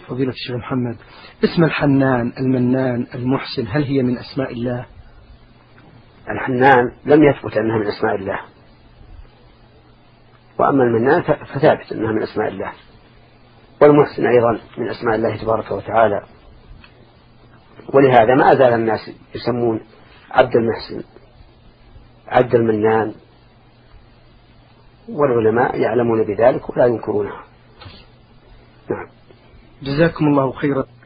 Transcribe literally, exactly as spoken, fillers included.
فضيلة الشيخ محمد، اسم الحنان، المنان، المحسن، هل هي من أسماء الله؟ الحنان لم يثبت أنها من أسماء الله، وأما المنان فثابت أنها من أسماء الله، والمحسن أيضا من أسماء الله تبارك وتعالى. ولهذا ما أزال الناس يسمون عبد المحسن، عبد المنان، والعلماء يعلمون بذلك ولا ينكرونها. نعم. جزاكم الله خيرا.